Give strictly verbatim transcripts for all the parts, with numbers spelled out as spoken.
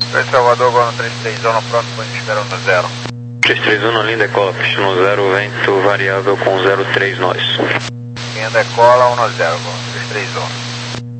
Oi, Salvador, agora no três três um, pronto, depois esperando no zero. três três um na linha, decola, pista no zero, vento variável com zero três nós. Linha decola, um no zero, agora, três três um.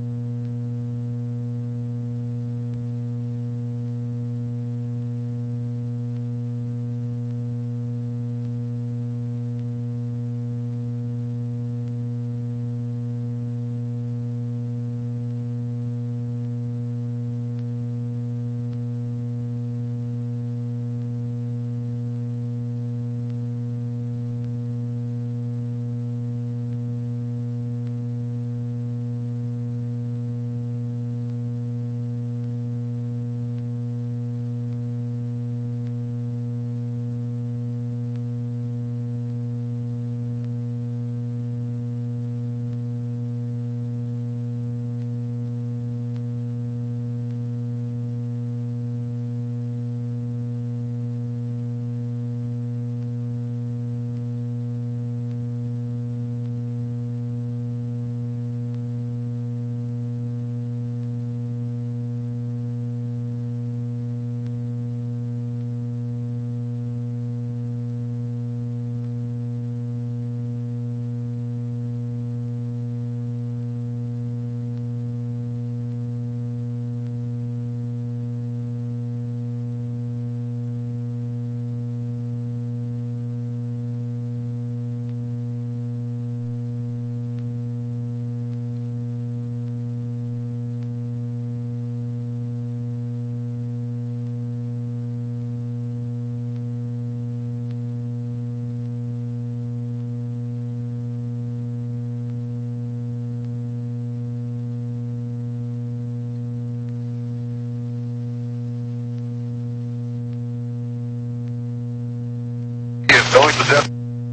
oito zero.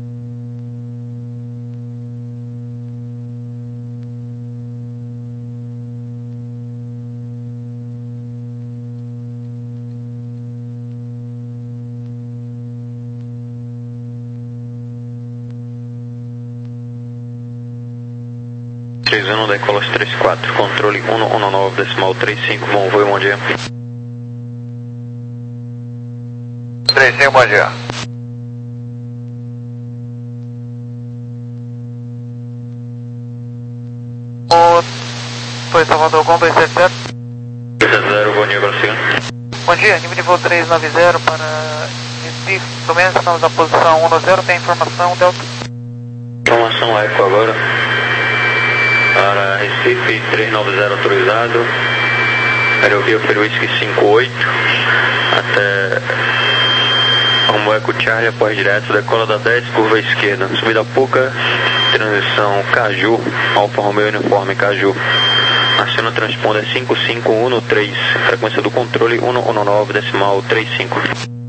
três um, decola três quatro, controle um um nove, decimal três cinco, bom voo, bom dia. três cinco, bom dia. Foi Salvador, com dois sete zero. dois sete zero, bom dia, Brasil. Bom dia, nível de voo três nove zero para Recife, Fluminense, estamos na posição um no zero, tem informação, Delta? Informação Eco agora. Para Recife, três nove zero autorizado. Aerovia Peruísque cinco oito. Até Rumo Eco Charlie, após direto, decola da dez, curva esquerda. Subida pouca, transição Caju, Alfa Romeo Uniforme Caju. Aciona transponder cinco cinco um no três, frequência do controle um um nove, decimal três cinco.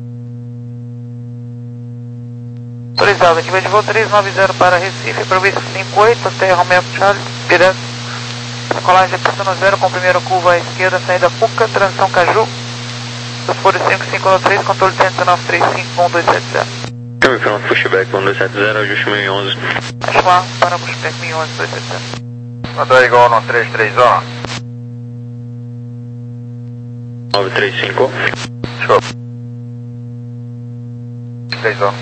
Autorizado, nível de voo três nove zero para Recife, Peruísque cinco oito, até Romeo Charlie, direto. Decolagem pista no zero, com primeira curva à esquerda, saída Puca, transição Caju. Foro cinco cinco no três, controle cento e dezenove três cinco um dois sete zero. Câmbio pronto, pushback um dois sete zero, ajuste mil e onze. Acho lá, para pushback mil e onze dois sete zero. Mandou igual no três três um. nove três cinco. Show. três um.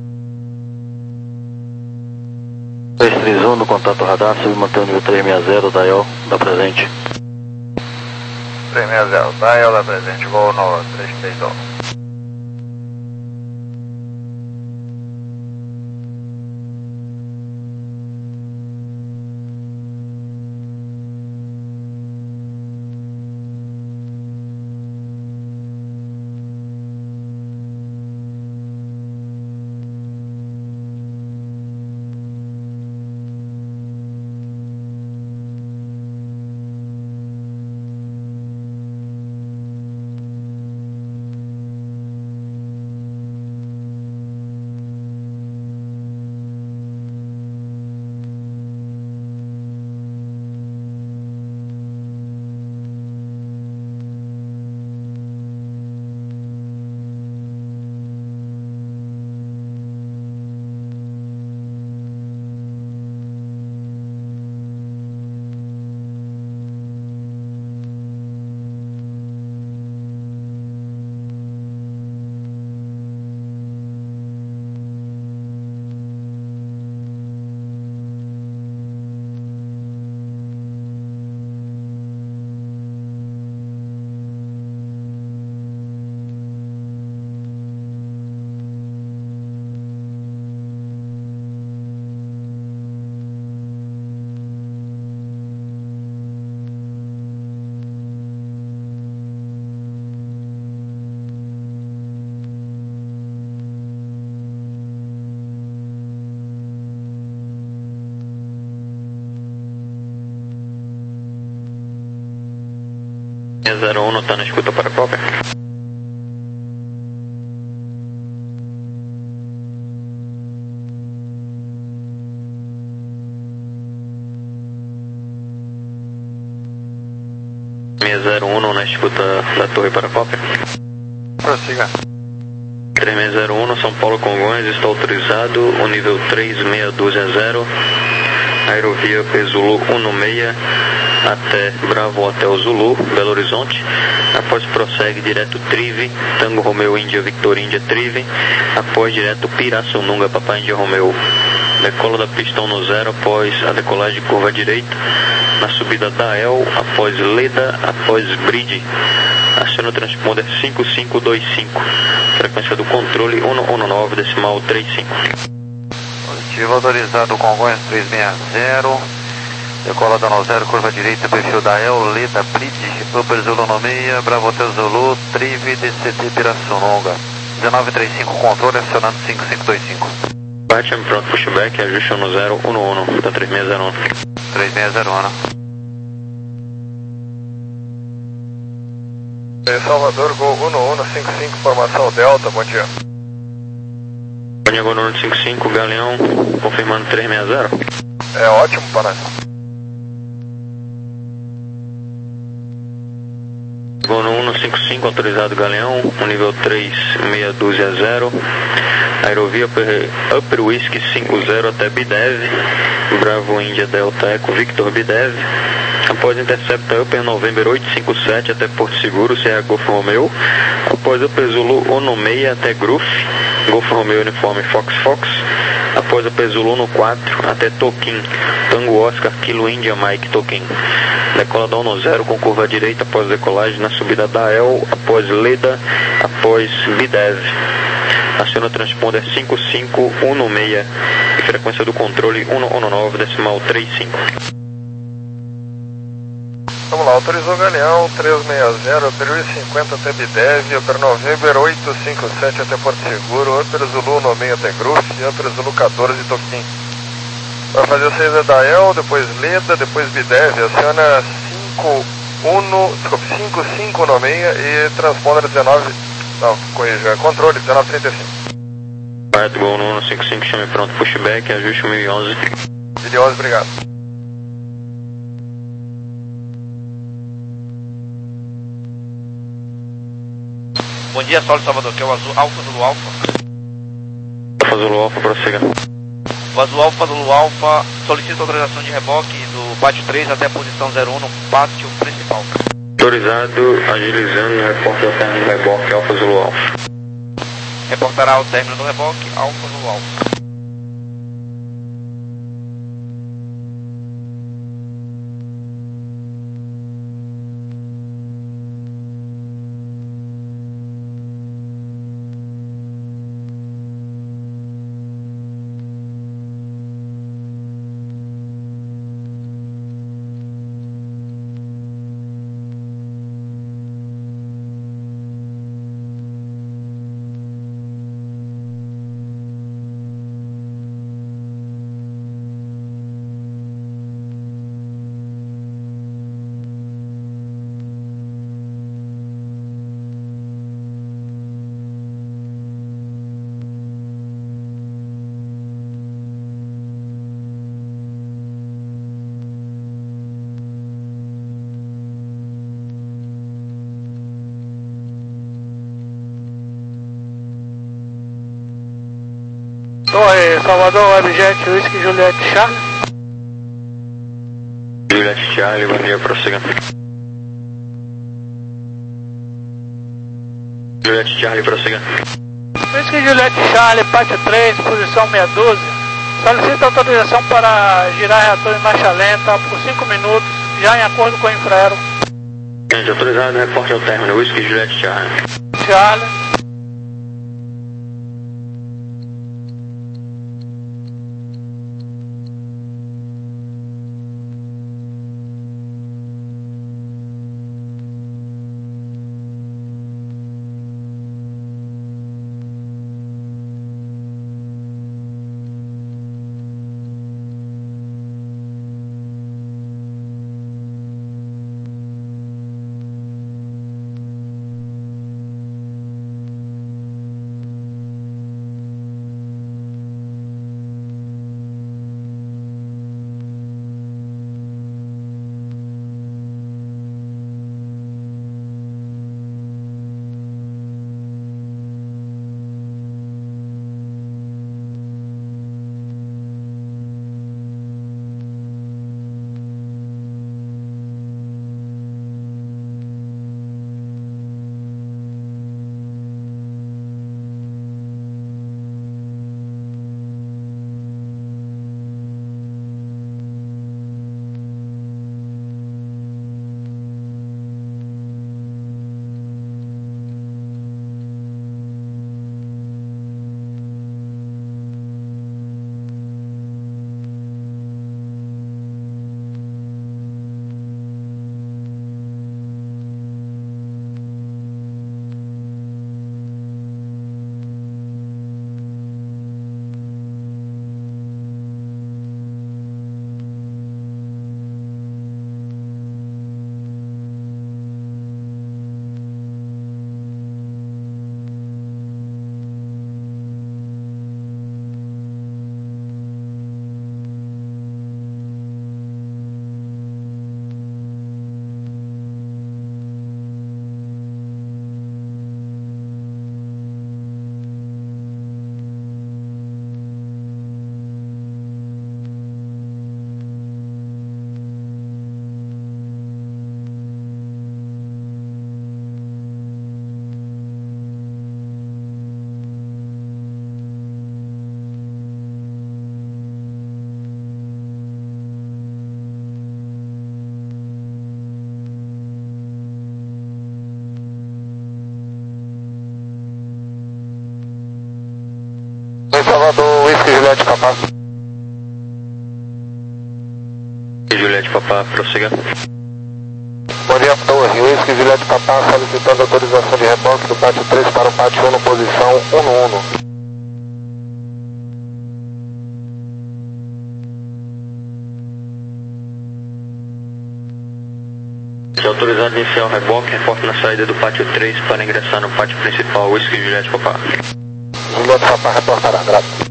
três três um no contato radar, submantém o nível três seis zero da I O, da presente. três seis zero, dial da presente, voo no três três um. seis zero um, tá na escuta para cópia. seis zero um na escuta da torre para cópia. Prossiga. três seis zero um, São Paulo Congonhas, está autorizado o nível três seis dois zero, aerovia P Zulu um seis até Bravo Hotel Zulu, Belo Horizonte. Após prossegue direto Trive, Tango Romeo Índia Victor Índia Trive. Após direto Pirassununga Papai Índia Romeo. Decola da pistão no zero após a decolagem curva direita. Na subida da El, após Leda, após Bridge. Aciona o transponder cinco cinco dois cinco. Frequência do controle um um nove decimal trinta e cinco. Positivo, autorizado Congonhas três seis zero. Decola da no zero, curva direita, perfil da El, Leda, Bridge, Upper Zulu no seis, Bravo Hotel Zulu, Trive, D C T Pirassununga. dezenove trinta e cinco, controle, acionando cinco cinco dois cinco. Bate, pronto, pushback, ajuste no zero um um, tá três seis zero um. três seis zero um. Salvador, Gol um um cinco cinco, formação Delta, bom dia. Bom dia, Gol um um cinco cinco, Galeão, confirmando três seis zero. É ótimo para Gol um um cinco cinco, autorizado Galeão, o nível três seis dois zero, aerovia Upper Whisky cinco zero até Bidev, Bravo Índia Delta Eco Victor Bidev. Após intercepta Upper November oito cinco sete até Porto Seguro, Sierra Golf Romeo. Após Upper Zulu um seis até Gruf, Golf Romeo Uniforme Fox Fox. Após Upper Zulu no quatro até Toquim, Tango Oscar Kilo India Mike Toquim. Decola da um zero com curva direita após decolagem na subida da El, após Leda, após Bidev. Aciona o transponder cinco cinco um seis e frequência do controle um um nove decimal trinta e cinco. Vamos lá, autorizou Galeão três seis zero, Upper cinquenta até Bidev, Upper November oito cinco sete até Porto Seguro, Upper Zulu um seis até Gruf e Upper Zulu quatorze Toquim. Vai fazer a saída da El, depois Leda, depois Bidev, aciona cinco um, desculpe, cinco cinco um seis e transponder dezenove, não, corrija, controle dezenove trinta e cinco. Correto, Gol um um cinco cinco, chame pronto, pushback, ajuste mil e onze. mil e onze, obrigado. Bom dia, Solo Salvador, que é o Azul Alfa Zulu Alfa. Alfa Zulu Alfa, prossiga. O Azul Alfa Zulu Alfa solicita autorização de reboque do pátio três até a posição zero um no pátio principal. Autorizado, agilizando, reporte ao término do reboque, Alfa Zulu Alfa. Reportará ao término do reboque, Alfa Zulu Alfa. Torre Salvador, Webjet, Whisky, Juliette, Charlie. Juliette Charlie, bom dia, prossiga. Juliette Charlie, prossiga. Whisky, Juliette, Charlie, pátio três, posição seis um dois. Solicita autorização para girar reator em marcha lenta por cinco minutos, já em acordo com o Infraero. Gente, autorizado, reporte ao término, Whisky, Juliette Charlie. Charlie. Juliette Papá. Juliette Papá, prossiga. Bom dia, Torre. Whisky Juliette Papá solicitando autorização de reboque do pátio três para o pátio um, posição um no um. Se autorizado a iniciar o reboque, reporte na saída do pátio três para ingressar no pátio principal, Whisky Juliette Papá. Juliette Papá reportará, graças.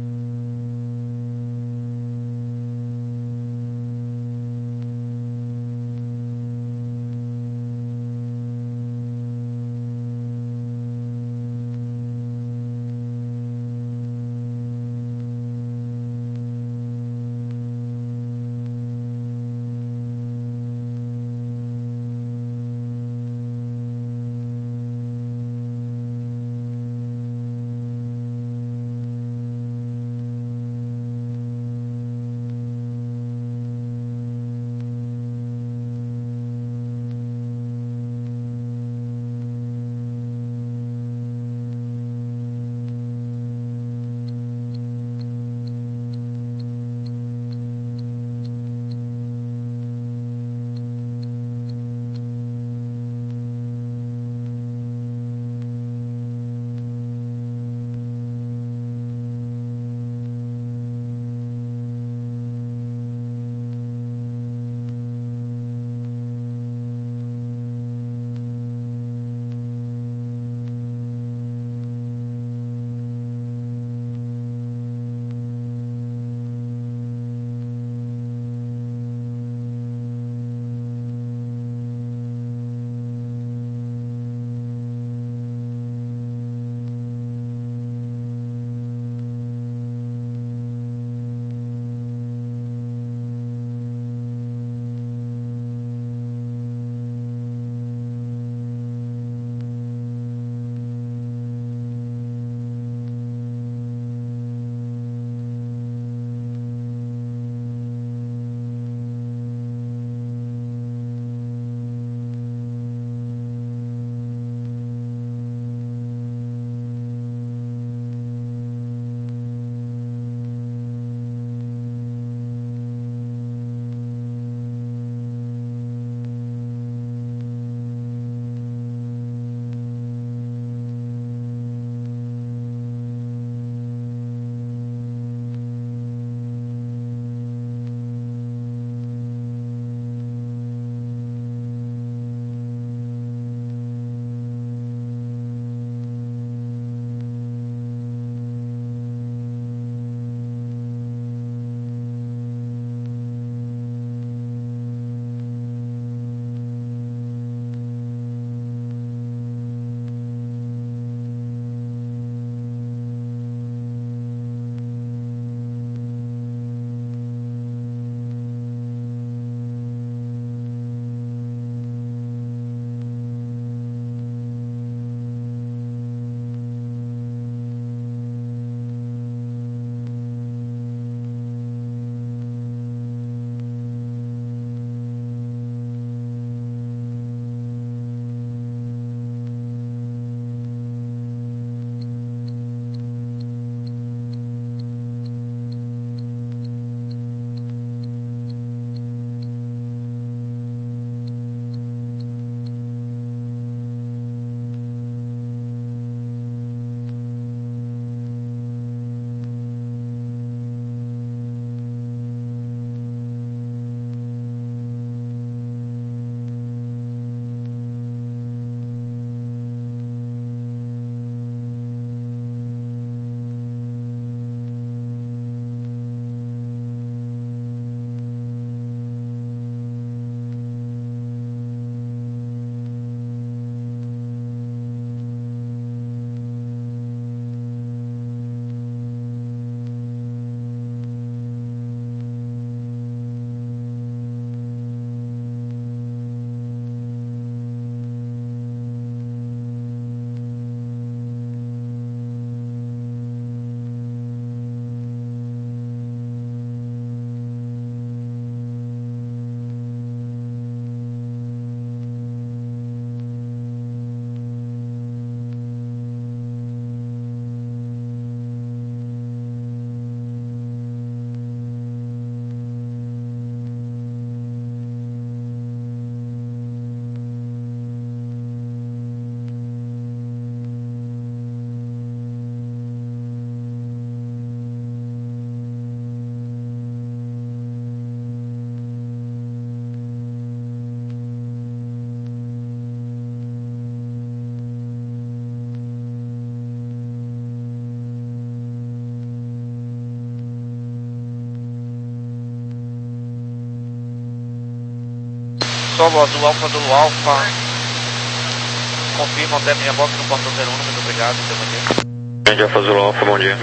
Cristóvão, Azul Alfa, Azul Alfa. Confirma o término de reboque no portão zero um, muito obrigado, seu bom dia. Grande Alfa Azul Alfa, bom dia.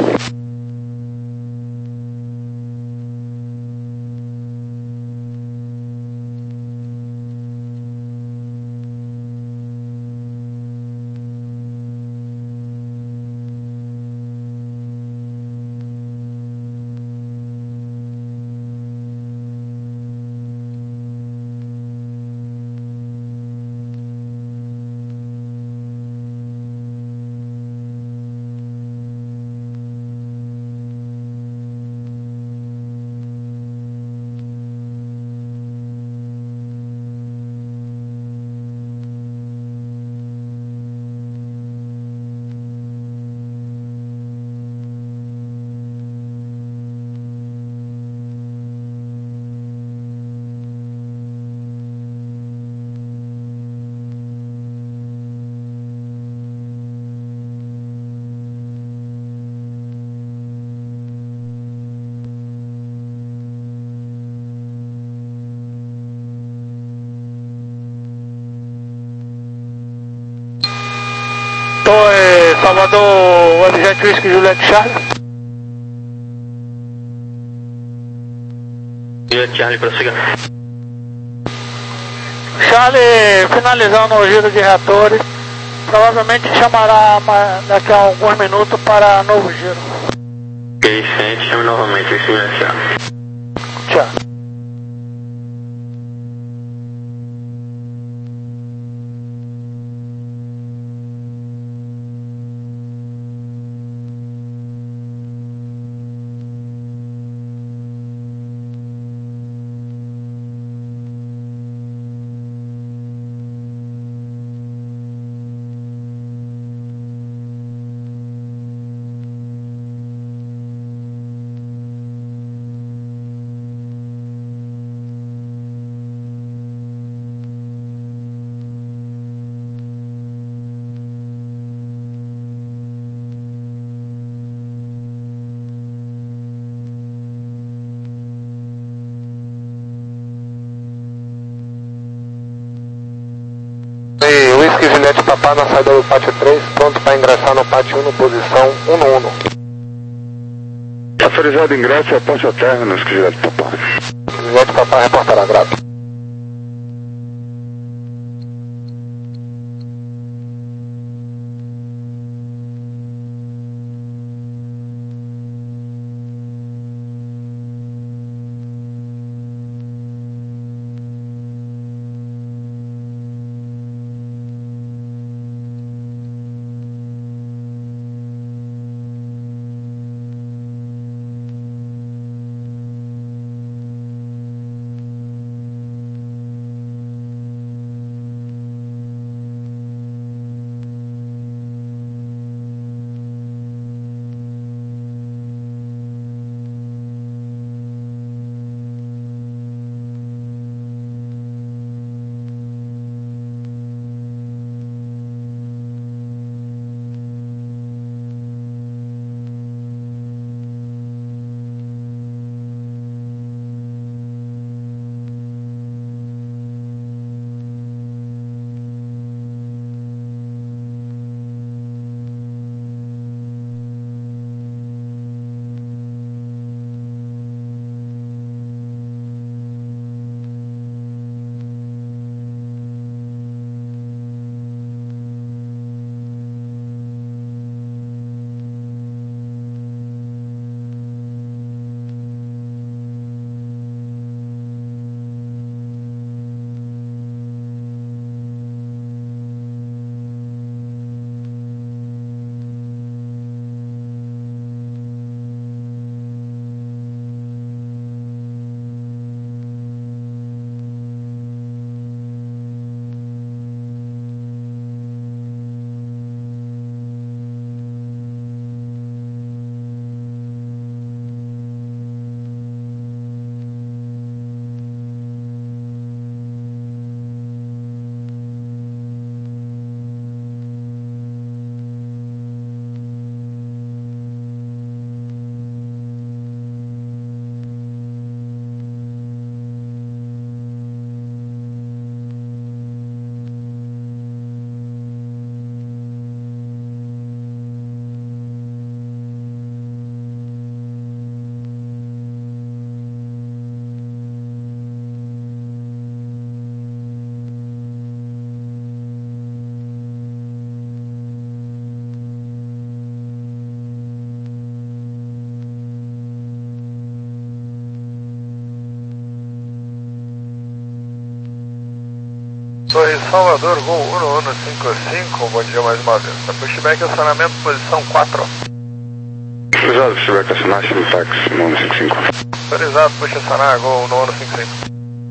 Torre Salvador, objeto Whisky Juliette Charlie. Juliette Charlie, prossiga. Charlie finalizando o giro de reatores, provavelmente chamará daqui a alguns minutos para novo giro. Ok, sente, chame novamente, Whisky Juliette Charlie. Tchau. E Whisky Juliette Papá na saída do pátio três, pronto para ingressar no pátio um, posição um no um. Autorizado ingresso ao pátio terra no Whisky Juliette Papá. Juliette Papá reportará, grato. Torre Salvador, Gol um um cinco cinco, bom dia mais uma vez. Pushback, acionamento, posição quatro. Autorizado, pushback, acionar, táxi, um um cinco cinco. Autorizado, puxa acionar, Gol um um cinco cinco.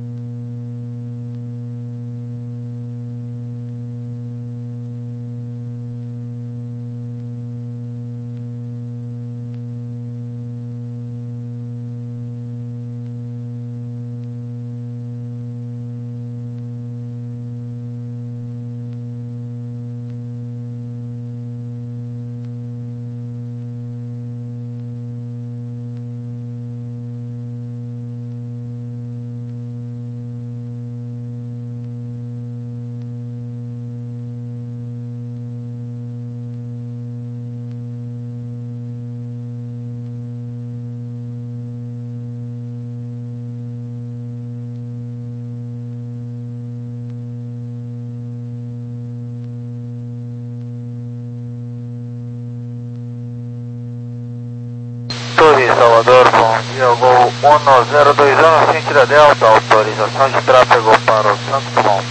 Torre Salvador, bom dia, Gol um zero dois um, frente da Delta, autorização de tráfego para o Santos Dumont.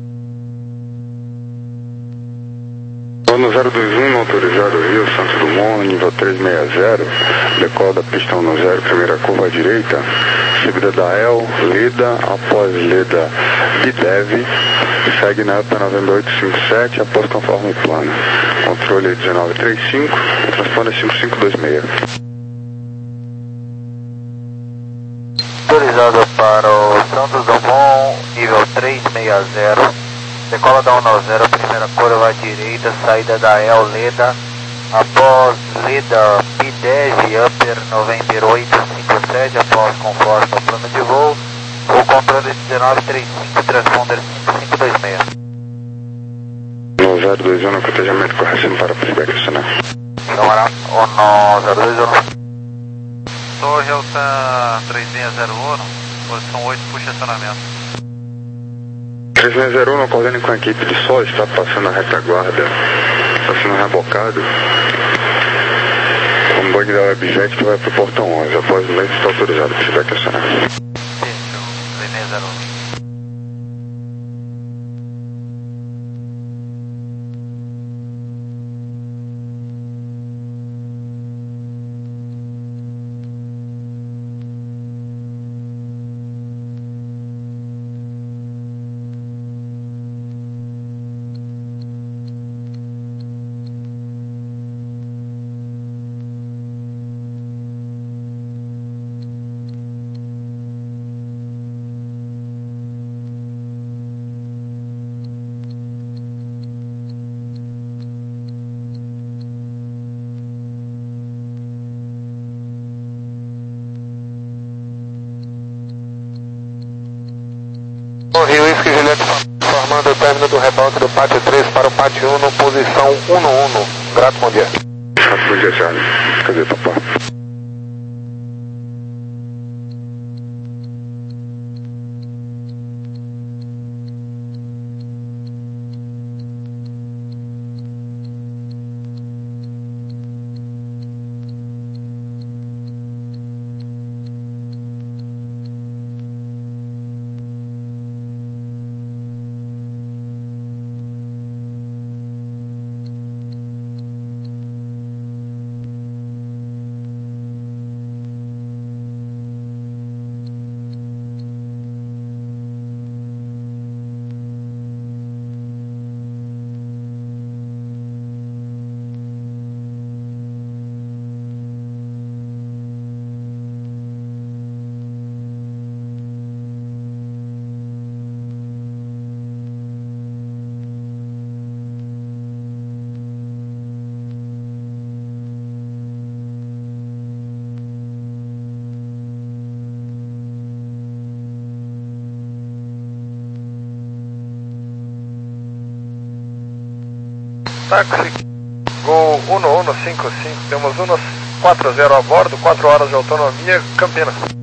um zero dois um, autorizado Rio, Santos Dumont, nível trezentos e sessenta, decola da pista um zero, primeira curva à direita, seguida da E L, Leda, após Leda, Bidev, segue na P nove oito cinco sete, após conforme plano. Controle dezenove trinta e cinco, transponder cinco cinco dois seis. Autorizado para o Santos Dumont, nível trezentos e sessenta, decola da um zero, primeira curva à direita, saída da E L Leda, após Leda Bidev, Upper nove oito cinco sete, após conforme o plano de voo, o controle dezenove trinta e cinco, transponder cinco cinco dois seis. um zero dois um, no cotejamento correção para pushback acionar. Câmara um zero dois um. Torre Alta três seis zero um, posição oito, puxa acionamento. três seis zero um, acordando com a equipe de sol, está passando a retaguarda, está sendo rebocado. Com o bug da Webjet que vai para o portão onze, após o leite está autorizado para pushback acionar. Fechou, três seis zero um. Rio Whisky Juliette formando o término do reboque do pátio três para o pátio um, no posição um um. Grato, bom dia. Grato, bom dia, Charlie. Cadê, papai? Táxi, Gol um um cinco cinco, temos um quatro zero a bordo, quatro horas de autonomia, Campinas.